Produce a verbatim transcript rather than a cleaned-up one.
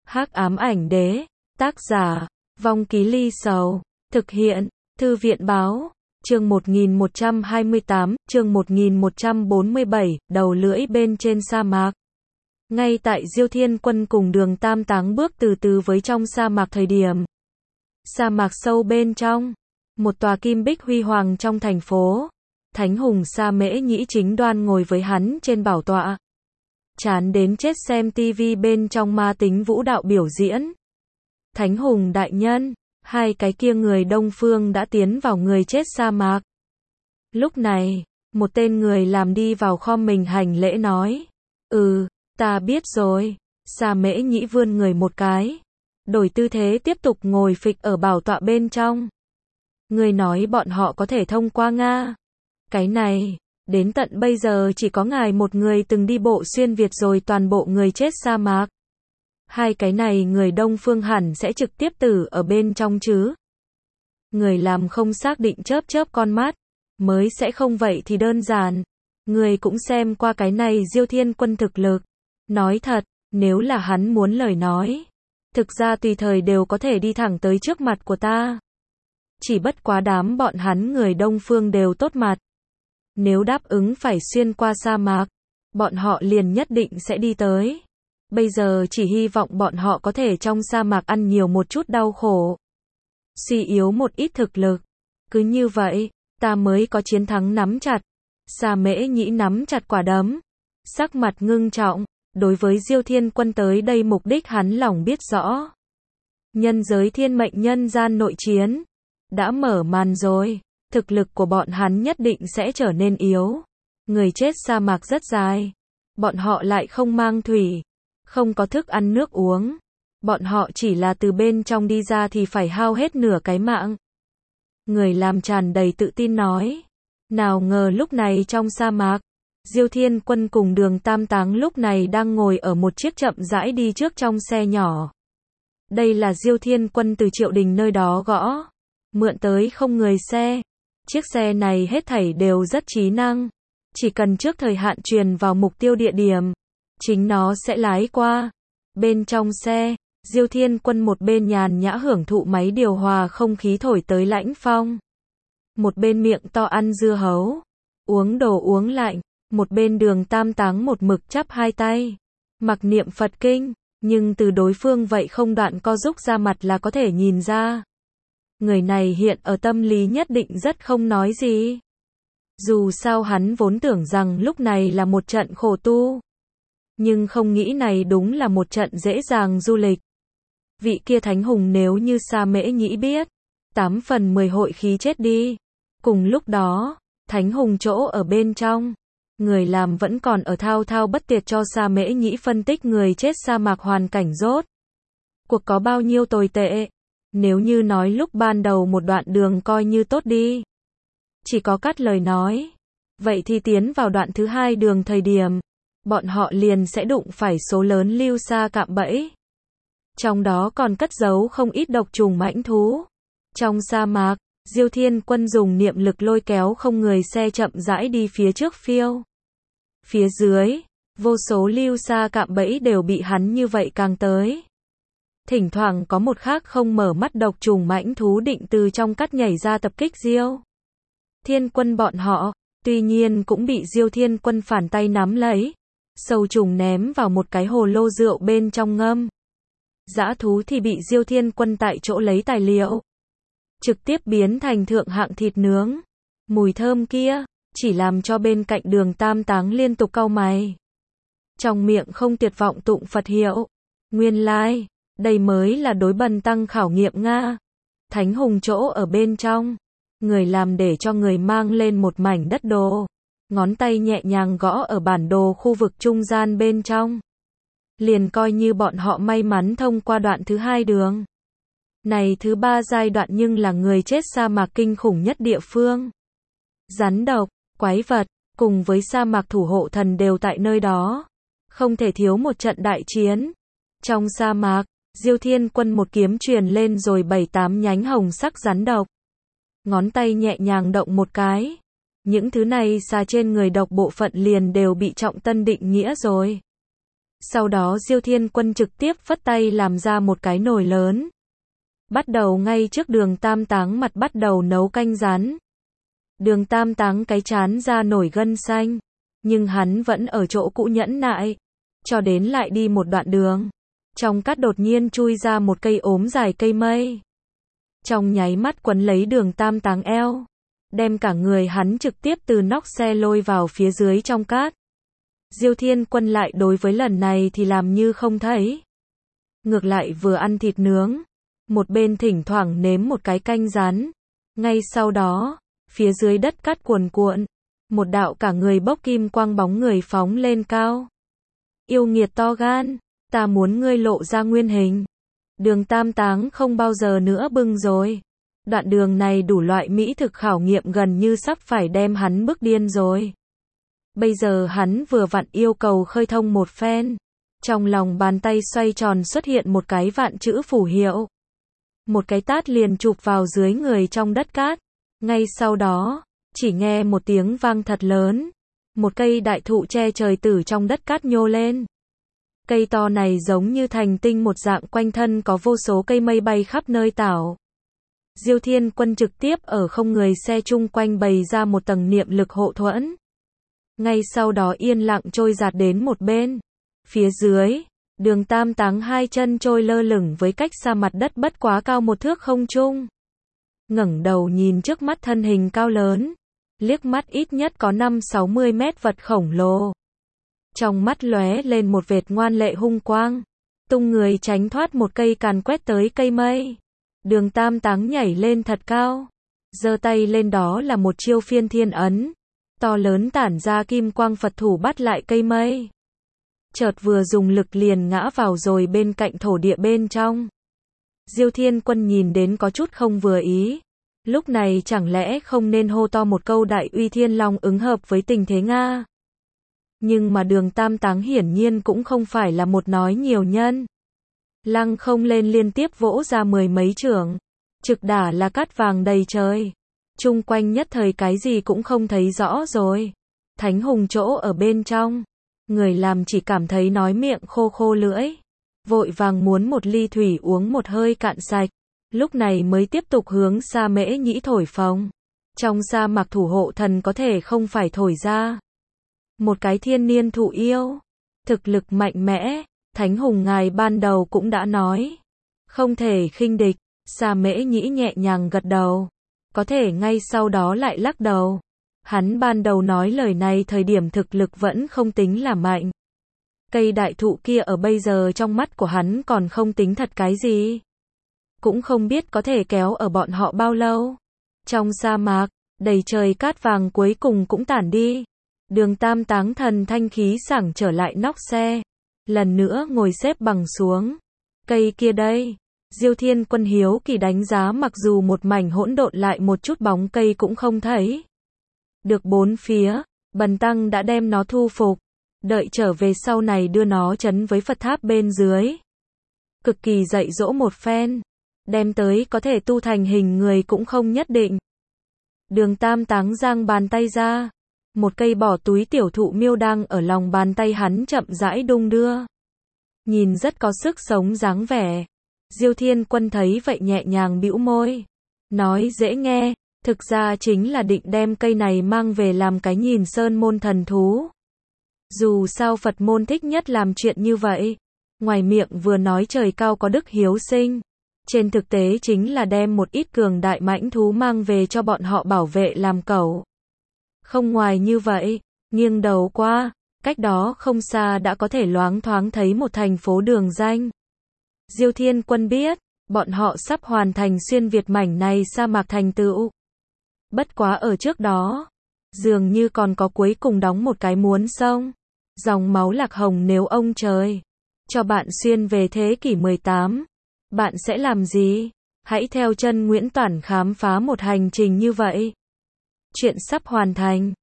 Hắc ám ảnh đế, tác giả, Vong Ký Ly Sầu, thực hiện, Thư viện báo, chương một nghìn một trăm hai mươi tám, chương một nghìn một trăm bốn mươi bảy, đầu lưỡi bên trên sa mạc. Ngay tại Diêu Thiên Quân cùng Đường Tam Táng bước từ từ với trong sa mạc thời điểm. Sa mạc sâu bên trong, một tòa kim bích huy hoàng trong thành phố. Thánh Hùng Sa Mễ Nhĩ chính đoan ngồi với hắn trên bảo tọa. Chán đến chết xem tivi bên trong ma tính vũ đạo biểu diễn. Thánh Hùng đại nhân, hai cái kia người Đông Phương đã tiến vào người chết sa mạc. Lúc này, một tên người làm đi vào khom mình hành lễ nói. Ừ, ta biết rồi. Sa Mễ Nhĩ vươn người một cái. Đổi tư thế tiếp tục ngồi phịch ở bảo tọa bên trong. Người nói bọn họ có thể thông qua Nga. Cái này, đến tận bây giờ chỉ có ngài một người từng đi bộ xuyên Việt rồi toàn bộ người chết sa mạc. Hai cái này người Đông Phương hẳn sẽ trực tiếp tử ở bên trong chứ. Người làm không xác định chớp chớp con mắt. Mới sẽ không vậy thì đơn giản. Người cũng xem qua cái này Diêu Thiên Quân thực lực. Nói thật, nếu là hắn muốn lời nói. Thực ra tùy thời đều có thể đi thẳng tới trước mặt của ta. Chỉ bất quá đám bọn hắn người Đông Phương đều tốt mặt. Nếu đáp ứng phải xuyên qua sa mạc, bọn họ liền nhất định sẽ đi tới. Bây giờ chỉ hy vọng bọn họ có thể trong sa mạc ăn nhiều một chút đau khổ. Suy yếu một ít thực lực. Cứ như vậy, ta mới có chiến thắng nắm chặt. Sa Mễ Nhĩ nắm chặt quả đấm. Sắc mặt ngưng trọng. Đối với Diêu Thiên Quân tới đây mục đích hắn lòng biết rõ. Nhân giới thiên mệnh nhân gian nội chiến. Đã mở màn rồi. Thực lực của bọn hắn nhất định sẽ trở nên yếu. Người chết sa mạc rất dài. Bọn họ lại không mang thủy. Không có thức ăn nước uống. Bọn họ chỉ là từ bên trong đi ra thì phải hao hết nửa cái mạng. Người làm tràn đầy tự tin nói. Nào ngờ lúc này trong sa mạc. Diêu Thiên Quân cùng Đường Tam Táng lúc này đang ngồi ở một chiếc chậm rãi đi trước trong xe nhỏ. Đây là Diêu Thiên Quân từ Triệu Đình nơi đó gõ. Mượn tới không người xe. Chiếc xe này hết thảy đều rất trí năng. Chỉ cần trước thời hạn truyền vào mục tiêu địa điểm. Chính nó sẽ lái qua. Bên trong xe, Diêu Thiên Quân một bên nhàn nhã hưởng thụ máy điều hòa không khí thổi tới lãnh phong. Một bên miệng to ăn dưa hấu. Uống đồ uống lạnh. Một bên Đường Tam Táng một mực chắp hai tay. Mặc niệm Phật kinh. Nhưng từ đối phương vậy không đoạn co rúc ra mặt là có thể nhìn ra. Người này hiện ở tâm lý nhất định rất không nói gì. Dù sao hắn vốn tưởng rằng lúc này là một trận khổ tu. Nhưng không nghĩ này đúng là một trận dễ dàng du lịch. Vị kia Thánh Hùng nếu như Sa Mễ Nhĩ biết. Tám phần mười hội khí chết đi. Cùng lúc đó, Thánh Hùng chỗ ở bên trong. Người làm vẫn còn ở thao thao bất tuyệt cho Sa Mễ Nhĩ phân tích người chết sa mạc hoàn cảnh rốt. Cuộc có bao nhiêu tồi tệ. Nếu như nói lúc ban đầu một đoạn đường coi như tốt đi. Chỉ có cắt lời nói. Vậy thì tiến vào đoạn thứ hai đường thời điểm. Bọn họ liền sẽ đụng phải số lớn lưu sa cạm bẫy. Trong đó còn cất giấu không ít độc trùng mãnh thú. Trong sa mạc, Diêu Thiên Quân dùng niệm lực lôi kéo không người xe chậm rãi đi phía trước phiêu. Phía dưới, vô số lưu sa cạm bẫy đều bị hắn như vậy càng tới. Thỉnh thoảng có một khác không mở mắt độc trùng mãnh thú định từ trong cắt nhảy ra tập kích Diêu Thiên Quân bọn họ, tuy nhiên cũng bị Diêu Thiên Quân phản tay nắm lấy. Sâu trùng ném vào một cái hồ lô rượu bên trong ngâm. Dã thú thì bị Diêu Thiên Quân tại chỗ lấy tài liệu. Trực tiếp biến thành thượng hạng thịt nướng. Mùi thơm kia, chỉ làm cho bên cạnh Đường Tam Táng liên tục cau mày. Trong miệng không tuyệt vọng tụng Phật hiệu. Nguyên lai, đây mới là đối bần tăng khảo nghiệm Nga. Thánh Hùng chỗ ở bên trong. Người làm để cho người mang lên một mảnh đất đồ. Ngón tay nhẹ nhàng gõ ở bản đồ khu vực trung gian bên trong. Liền coi như bọn họ may mắn thông qua đoạn thứ hai đường. Này thứ ba giai đoạn nhưng là người chết sa mạc kinh khủng nhất địa phương. Rắn độc, quái vật, cùng với sa mạc thủ hộ thần đều tại nơi đó. Không thể thiếu một trận đại chiến. Trong sa mạc, Diêu Thiên Quân một kiếm truyền lên rồi bảy tám nhánh hồng sắc rắn độc. Ngón tay nhẹ nhàng động một cái. Những thứ này xa trên người độc bộ phận liền đều bị trọng tân định nghĩa rồi. Sau đó Diêu Thiên Quân trực tiếp phất tay làm ra một cái nồi lớn. Bắt đầu ngay trước Đường Tam Táng mặt bắt đầu nấu canh rán. Đường Tam Táng cái chán ra nổi gân xanh. Nhưng hắn vẫn ở chỗ cũ nhẫn nại. Cho đến lại đi một đoạn đường. Trong cát đột nhiên chui ra một cây ốm dài cây mây. Trong nháy mắt quấn lấy Đường Tam Táng eo. Đem cả người hắn trực tiếp từ nóc xe lôi vào phía dưới trong cát. Diêu Thiên Quân lại đối với lần này thì làm như không thấy. Ngược lại vừa ăn thịt nướng. Một bên thỉnh thoảng nếm một cái canh rán. Ngay sau đó, phía dưới đất cát cuồn cuộn. Một đạo cả người bốc kim quang bóng người phóng lên cao. Yêu nghiệt to gan, ta muốn ngươi lộ ra nguyên hình. Đường Tam Táng không bao giờ nữa bưng rồi. Đoạn đường này đủ loại mỹ thực khảo nghiệm gần như sắp phải đem hắn bức điên rồi. Bây giờ hắn vừa vặn yêu cầu khơi thông một phen. Trong lòng bàn tay xoay tròn xuất hiện một cái vạn chữ phù hiệu. Một cái tát liền chụp vào dưới người trong đất cát. Ngay sau đó, chỉ nghe một tiếng vang thật lớn. Một cây đại thụ che trời từ trong đất cát nhô lên. Cây to này giống như thành tinh một dạng, quanh thân có vô số cây mây bay khắp nơi tảo. Diêu Thiên Quân trực tiếp ở không người xe chung quanh bày ra một tầng niệm lực hộ thuẫn. Ngay sau đó yên lặng trôi giạt đến một bên. Phía dưới, Đường Tam Táng hai chân trôi lơ lửng với cách xa mặt đất bất quá cao một thước không trung. Ngẩng đầu nhìn trước mắt thân hình cao lớn. Liếc mắt ít nhất có năm sáu mươi mét vật khổng lồ. Trong mắt lóe lên một vệt ngoan lệ hung quang. Tung người tránh thoát một cây càn quét tới cây mây. Đường Tam Táng nhảy lên thật cao. Giơ tay lên đó là một chiêu phiên thiên ấn. To lớn tản ra kim quang Phật thủ bắt lại cây mây. Chợt vừa dùng lực liền ngã vào rồi bên cạnh thổ địa bên trong. Diêu Thiên Quân nhìn đến có chút không vừa ý. Lúc này chẳng lẽ không nên hô to một câu đại uy thiên long ứng hợp với tình thế Nga. Nhưng mà Đường Tam Táng hiển nhiên cũng không phải là một nói nhiều nhân. Lăng không lên liên tiếp vỗ ra mười mấy chưởng. Trực đả là cát vàng đầy trời. Chung quanh nhất thời cái gì cũng không thấy rõ rồi. Thánh hùng chỗ ở bên trong. Người làm chỉ cảm thấy nói miệng khô khô lưỡi. Vội vàng muốn một ly thủy uống một hơi cạn sạch. Lúc này mới tiếp tục hướng Sa Mễ Nhĩ thổi phồng. Trong sa mạc thủ hộ thần có thể không phải thổi ra. Một cái thiên niên thụ yêu. Thực lực mạnh mẽ. Thánh hùng ngài ban đầu cũng đã nói. Không thể khinh địch. Sa Mễ Nhĩ nhẹ nhàng gật đầu. Có thể ngay sau đó lại lắc đầu. Hắn ban đầu nói lời này thời điểm thực lực vẫn không tính là mạnh. Cây đại thụ kia ở bây giờ trong mắt của hắn còn không tính thật cái gì. Cũng không biết có thể kéo ở bọn họ bao lâu. Trong sa mạc, đầy trời cát vàng cuối cùng cũng tản đi. Đường Tam Táng thần thanh khí sảng trở lại nóc xe. Lần nữa ngồi xếp bằng xuống. Cây kia đây. Diêu Thiên Quân hiếu kỳ đánh giá, mặc dù một mảnh hỗn độn lại một chút bóng cây cũng không thấy. Được bốn phía, Bần Tăng đã đem nó thu phục. Đợi trở về sau này đưa nó trấn với Phật tháp bên dưới. Cực kỳ dạy dỗ một phen. Đem tới có thể tu thành hình người cũng không nhất định. Đường Tam Táng giang bàn tay ra. Một cây bỏ túi tiểu thụ miêu đang ở lòng bàn tay hắn chậm rãi đung đưa. Nhìn rất có sức sống dáng vẻ. Diêu Thiên Quân thấy vậy nhẹ nhàng bĩu môi. Nói dễ nghe, thực ra chính là định đem cây này mang về làm cái nhìn sơn môn thần thú. Dù sao Phật môn thích nhất làm chuyện như vậy. Ngoài miệng vừa nói trời cao có đức hiếu sinh. Trên thực tế chính là đem một ít cường đại mãnh thú mang về cho bọn họ bảo vệ làm cẩu. Không ngoài như vậy, nghiêng đầu qua, cách đó không xa đã có thể loáng thoáng thấy một thành phố đường danh. Diêu Thiên Quân biết, bọn họ sắp hoàn thành xuyên Việt mảnh này sa mạc thành tựu. Bất quá ở trước đó, dường như còn có cuối cùng đóng một cái muốn sông. Dòng máu lạc hồng nếu ông trời cho bạn xuyên về thế kỷ mười tám, bạn sẽ làm gì? Hãy theo chân Nguyễn Toản khám phá một hành trình như vậy. Chuyện sắp hoàn thành.